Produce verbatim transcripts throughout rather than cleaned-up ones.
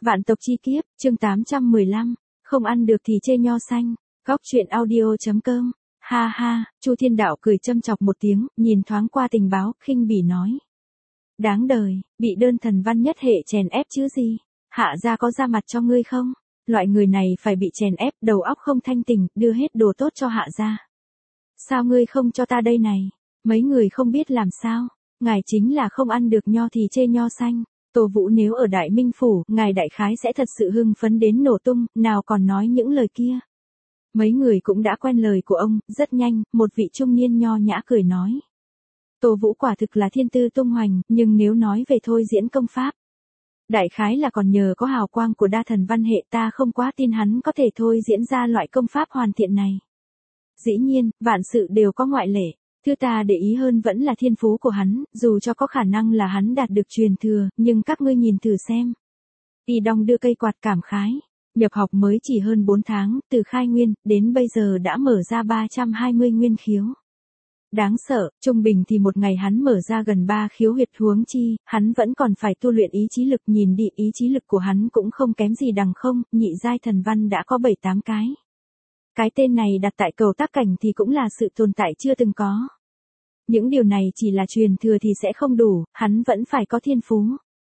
Vạn tộc chi kiếp, chương tám trăm mười lăm, không ăn được thì chê nho xanh. Góc truyện audio.com. Ha ha, Chu Thiên Đạo cười châm chọc một tiếng, nhìn thoáng qua tình báo, khinh bỉ nói. Đáng đời, bị đơn thần văn nhất hệ chèn ép chứ gì. Hạ gia có ra mặt cho ngươi không? Loại người này phải bị chèn ép, đầu óc không thanh tỉnh, đưa hết đồ tốt cho hạ gia. Sao ngươi không cho ta đây này? Mấy người không biết làm sao? Ngài chính là không ăn được nho thì chê nho xanh. Tô Vũ nếu ở Đại Minh Phủ, ngài đại khái sẽ thật sự hưng phấn đến nổ tung, nào còn nói những lời kia. Mấy người cũng đã quen lời của ông, rất nhanh, một vị trung niên nho nhã cười nói. Tô Vũ quả thực là thiên tư tung hoành, nhưng nếu nói về thôi diễn công pháp. Đại khái là còn nhờ có hào quang của đa thần văn hệ, ta không quá tin hắn có thể thôi diễn ra loại công pháp hoàn thiện này. Dĩ nhiên, vạn sự đều có ngoại lệ. Thứ ta để ý hơn vẫn là thiên phú của hắn, dù cho có khả năng là hắn đạt được truyền thừa, nhưng các ngươi nhìn thử xem. Y Đong đưa cây quạt cảm khái. Nhập học mới chỉ hơn bốn tháng, từ khai nguyên, đến bây giờ đã mở ra ba trăm hai mươi nguyên khiếu. Đáng sợ, trung bình thì một ngày hắn mở ra gần ba khiếu huyệt, huống chi, hắn vẫn còn phải tu luyện ý chí lực, nhìn đi, ý chí lực của hắn cũng không kém gì đằng không, nhị giai thần văn đã có bảy tám cái. Cái tên này đặt tại cầu tác cảnh thì cũng là sự tồn tại chưa từng có. Những điều này chỉ là truyền thừa thì sẽ không đủ, hắn vẫn phải có thiên phú.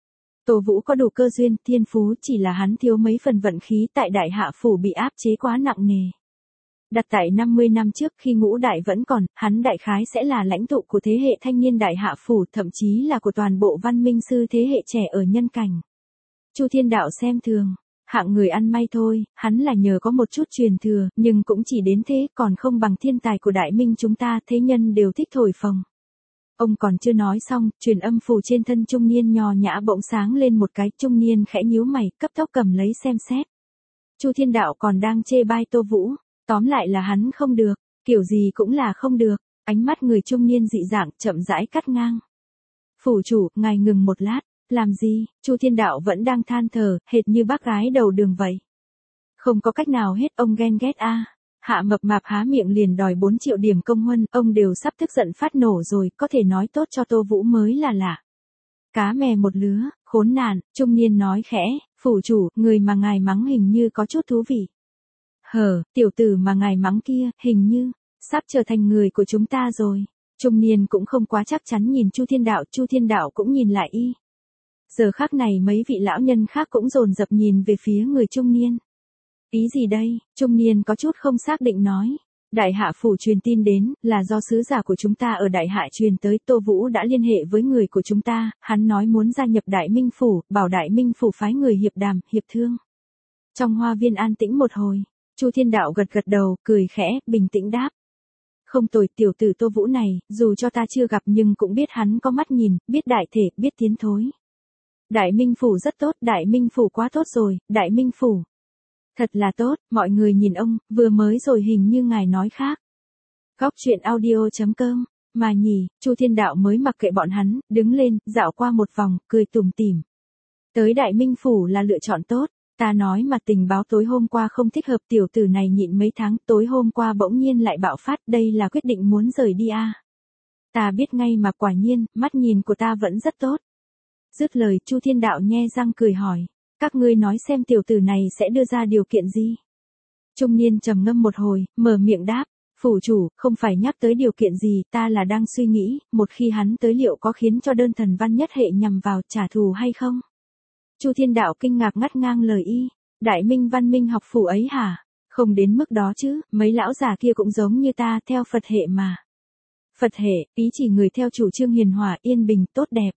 Tô Vũ có đủ cơ duyên, thiên phú, chỉ là hắn thiếu mấy phần vận khí tại Đại Hạ Phủ bị áp chế quá nặng nề. Đặt tại năm mươi năm trước khi ngũ đại vẫn còn, hắn đại khái sẽ là lãnh tụ của thế hệ thanh niên Đại Hạ Phủ, thậm chí là của toàn bộ văn minh sư thế hệ trẻ ở nhân cảnh. Chu Thiên Đạo xem thường. Hạng người ăn may thôi, hắn là nhờ có một chút truyền thừa, nhưng cũng chỉ đến thế, còn không bằng thiên tài của Đại Minh chúng ta, thế nhân đều thích thổi phồng. Ông còn chưa nói xong, truyền âm phù trên thân trung niên nho nhã bỗng sáng lên một cái, trung niên khẽ nhíu mày, cấp tốc cầm lấy xem xét. Chu Thiên Đạo còn đang chê bai Tô Vũ, tóm lại là hắn không được, kiểu gì cũng là không được, ánh mắt người trung niên dị dạng, chậm rãi cắt ngang. Phủ chủ, ngài ngừng một lát. Làm gì? Chu Thiên Đạo vẫn đang than thở, hệt như bác gái đầu đường vậy. Không có cách nào hết, ông ghen ghét a. À. Hạ Mập Mạp há miệng liền đòi bốn triệu điểm công huân, ông đều sắp tức giận phát nổ rồi, có thể nói tốt cho Tô Vũ mới là lạ. Cá mè một lứa, khốn nạn, trung niên nói khẽ, phủ chủ, người mà ngài mắng hình như có chút thú vị. Hờ, tiểu tử mà ngài mắng kia, hình như, sắp trở thành người của chúng ta rồi. Trung niên cũng không quá chắc chắn nhìn Chu Thiên Đạo, Chu Thiên Đạo cũng nhìn lại y. Giờ khắc này mấy vị lão nhân khác cũng dồn dập nhìn về phía người trung niên. Ý gì đây? Trung niên có chút không xác định nói. Đại Hạ Phủ truyền tin đến, là do sứ giả của chúng ta ở Đại Hạ truyền tới, Tô Vũ đã liên hệ với người của chúng ta, hắn nói muốn gia nhập Đại Minh Phủ, bảo Đại Minh Phủ phái người hiệp đàm, hiệp thương. Trong hoa viên an tĩnh một hồi, Chu Thiên Đạo gật gật đầu, cười khẽ, bình tĩnh đáp. Không tồi, tiểu tử Tô Vũ này, dù cho ta chưa gặp nhưng cũng biết hắn có mắt nhìn, biết đại thể, biết tiến thối. Đại Minh Phủ rất tốt, Đại Minh Phủ quá tốt rồi, Đại Minh Phủ. Thật là tốt, mọi người nhìn ông, vừa mới rồi hình như ngài nói khác. Góc truyện audio.com, mà nhỉ, Chu Thiên Đạo mới mặc kệ bọn hắn, đứng lên, dạo qua một vòng, cười tủm tỉm. Tới Đại Minh Phủ là lựa chọn tốt, ta nói mà tình báo tối hôm qua không thích hợp, tiểu tử này nhịn mấy tháng, tối hôm qua bỗng nhiên lại bạo phát, đây là quyết định muốn rời đi à. Ta biết ngay mà quả nhiên, mắt nhìn của ta vẫn rất tốt. Dứt lời, Chu Thiên Đạo nhe răng cười hỏi, các ngươi nói xem tiểu tử này sẽ đưa ra điều kiện gì? Trung niên trầm ngâm một hồi, mở miệng đáp, phủ chủ, không phải nhắc tới điều kiện gì, ta là đang suy nghĩ, một khi hắn tới liệu có khiến cho đơn thần văn nhất hệ nhằm vào trả thù hay không? Chu Thiên Đạo kinh ngạc ngắt ngang lời y, Đại Minh Văn Minh học phủ ấy hả? Không đến mức đó chứ, mấy lão già kia cũng giống như ta, theo Phật hệ mà. Phật hệ, ý chỉ người theo chủ trương hiền hòa, yên bình, tốt đẹp.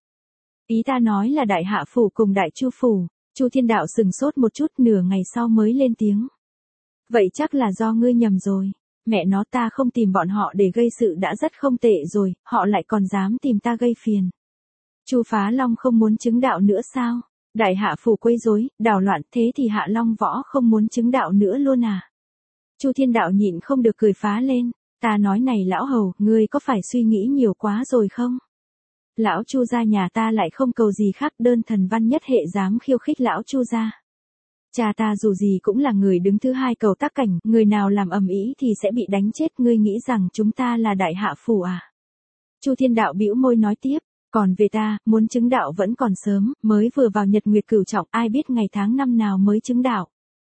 Ý ta nói là Đại Hạ Phủ cùng Đại Chu Phủ. Chu Thiên Đạo sừng sốt một chút, nửa ngày sau mới lên tiếng. Vậy chắc là do ngươi nhầm rồi. Mẹ nó, ta không tìm bọn họ để gây sự đã rất không tệ rồi, họ lại còn dám tìm ta gây phiền. Chu Phá Long không muốn chứng đạo nữa sao? Đại Hạ Phủ quấy rối, đảo loạn, thế thì Hạ Long Võ không muốn chứng đạo nữa luôn à? Chu Thiên Đạo nhịn không được cười phá lên. Ta nói này lão hầu, ngươi có phải suy nghĩ nhiều quá rồi không? Lão Chu gia nhà ta lại không cầu gì khác, đơn thần văn nhất hệ dám khiêu khích lão Chu gia. Cha ta dù gì cũng là người đứng thứ hai cầu tác cảnh, người nào làm ầm ĩ thì sẽ bị đánh chết, ngươi nghĩ rằng chúng ta là Đại Hạ Phủ à? Chu Thiên Đạo bĩu môi nói tiếp, Còn về ta, muốn chứng đạo vẫn còn sớm, mới vừa vào nhật nguyệt cửu trọng, ai biết ngày tháng năm nào mới chứng đạo.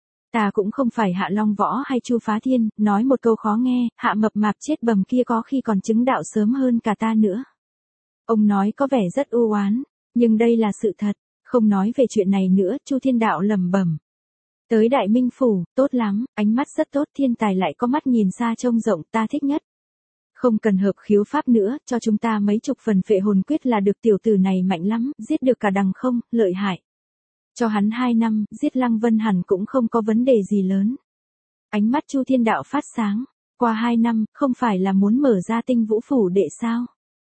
Ta cũng không phải Hạ Long Võ hay Chu Phá Thiên, nói một câu khó nghe, Hạ Mập Mạp chết bầm kia có khi còn chứng đạo sớm hơn cả ta nữa. Ông nói có vẻ rất u oán, nhưng đây là sự thật, không nói về chuyện này nữa, Chu Thiên Đạo lẩm bẩm. Tới Đại Minh Phủ, tốt lắm, ánh mắt rất tốt, thiên tài lại có mắt nhìn xa trông rộng, ta thích nhất. Không cần hợp khiếu pháp nữa, cho chúng ta mấy chục phần phệ hồn quyết là được, tiểu tử này mạnh lắm, giết được cả đằng không, lợi hại. Cho hắn hai năm, giết Lăng Vân hẳn cũng không có vấn đề gì lớn. Ánh mắt Chu Thiên Đạo phát sáng, qua hai năm, không phải là muốn mở ra Tinh Vũ Phủ đệ sao?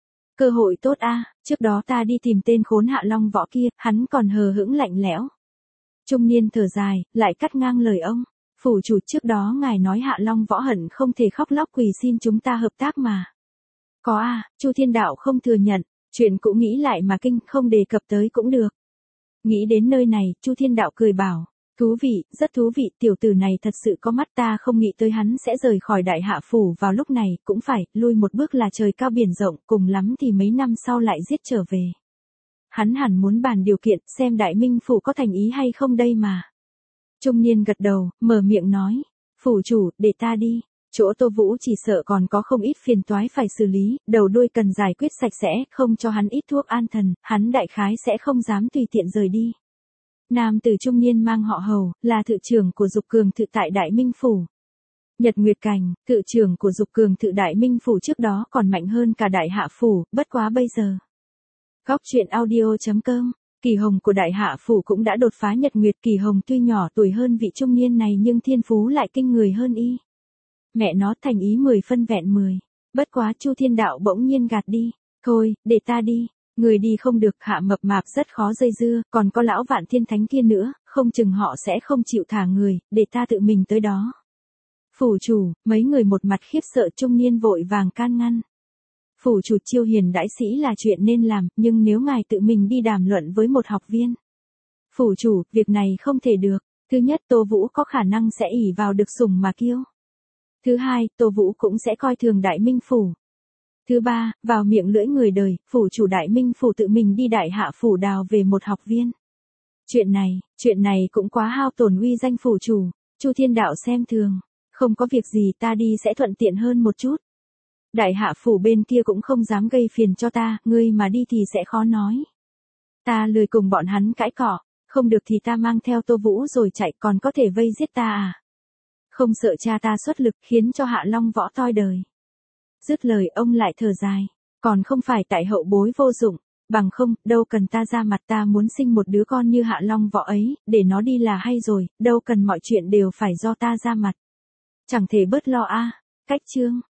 Cơ hội tốt a, à, trước đó ta đi tìm tên khốn Hạ Long Võ kia, hắn còn hờ hững lạnh lẽo. Trung niên thở dài, lại cắt ngang lời ông. Phủ chủ, trước đó ngài nói Hạ Long Võ hận không thể khóc lóc quỳ xin chúng ta hợp tác mà. Có a, à, Chu Thiên Đạo không thừa nhận, chuyện cũng nghĩ lại mà kinh, không đề cập tới cũng được. Nghĩ đến nơi này, Chu Thiên Đạo cười bảo, thú vị, rất thú vị, tiểu tử này thật sự có mắt, ta không nghĩ tới hắn sẽ rời khỏi Đại Hạ Phủ vào lúc này, cũng phải, lui một bước là trời cao biển rộng, cùng lắm thì mấy năm sau lại giết trở về. Hắn hẳn muốn bàn điều kiện, xem Đại Minh Phủ có thành ý hay không đây mà. Trung niên gật đầu, mở miệng nói, phủ chủ, để ta đi, chỗ Tô Vũ chỉ sợ còn có không ít phiền toái phải xử lý, đầu đuôi cần giải quyết sạch sẽ, không cho hắn ít thuốc an thần, hắn đại khái sẽ không dám tùy tiện rời đi. Nam tử trung niên mang họ Hầu, là thự trưởng của Dục Cường Thự tại Đại Minh Phủ. Nhật Nguyệt Cảnh, thự trưởng của Dục Cường Thự Đại Minh Phủ trước đó còn mạnh hơn cả Đại Hạ Phủ, bất quá bây giờ. Góc truyện audio chấm com. Kỳ Hồng của Đại Hạ Phủ cũng đã đột phá Nhật Nguyệt. Kỳ Hồng tuy nhỏ tuổi hơn vị trung niên này nhưng thiên phú lại kinh người hơn y. Mẹ nó thành ý mười phân vẹn mười. Bất quá Chu Thiên Đạo bỗng nhiên gạt đi. Thôi, để ta đi. Người đi không được, Hạ Mập Mạp rất khó dây dưa, còn có lão Vạn Thiên Thánh kia nữa, không chừng họ sẽ không chịu thả người, để ta tự mình tới đó. Phủ chủ, mấy người một mặt khiếp sợ, trung niên vội vàng can ngăn. Phủ chủ, chiêu hiền đãi sĩ là chuyện nên làm, nhưng nếu ngài tự mình đi đàm luận với một học viên. Phủ chủ, việc này không thể được. Thứ nhất, Tô Vũ có khả năng sẽ ỷ vào được sủng mà kiêu. Thứ hai, Tô Vũ cũng sẽ coi thường Đại Minh Phủ. Thứ ba, vào miệng lưỡi người đời, phủ chủ Đại Minh Phủ tự mình đi Đại Hạ Phủ đào về một học viên. Chuyện này, chuyện này cũng quá hao tổn uy danh phủ chủ. Chu Thiên Đạo xem thường. Không có việc gì, ta đi sẽ thuận tiện hơn một chút. Đại Hạ Phủ bên kia cũng không dám gây phiền cho ta, ngươi mà đi thì sẽ khó nói. Ta lười cùng bọn hắn cãi cọ, không được thì ta mang theo Tô Vũ rồi chạy, còn có thể vây giết ta à? Không sợ cha ta xuất lực khiến cho Hạ Long Võ toi đời. Dứt lời ông lại thở dài, còn không phải tại hậu bối vô dụng, bằng không, đâu cần ta ra mặt, ta muốn sinh một đứa con như Hạ Long Võ ấy, để nó đi là hay rồi, đâu cần mọi chuyện đều phải do ta ra mặt. Chẳng thể bớt lo a. À. Cách chương